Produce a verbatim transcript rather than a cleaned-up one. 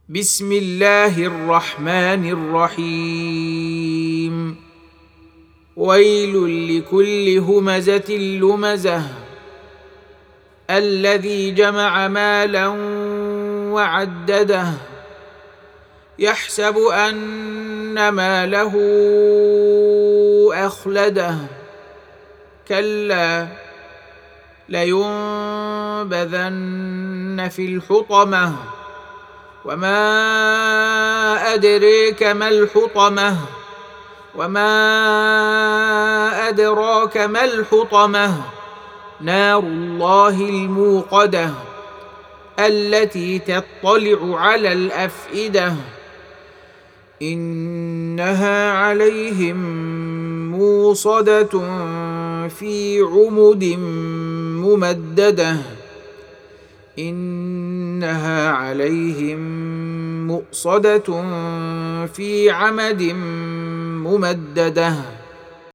بسم الله الرحمن الرحيم ويل لكل همزة لمزة الذي جمع مالا وعدده يحسب أن ماله أخلده كلا لينبذن في الحطمة وما أدريك ما الحطمة وما أدراك ما الحطمة نار الله الموقدة التي تطلع على الأفئدة إنها عليهم موصدة في عمد ممددة إنها عليهم مؤصدة في عمد ممددة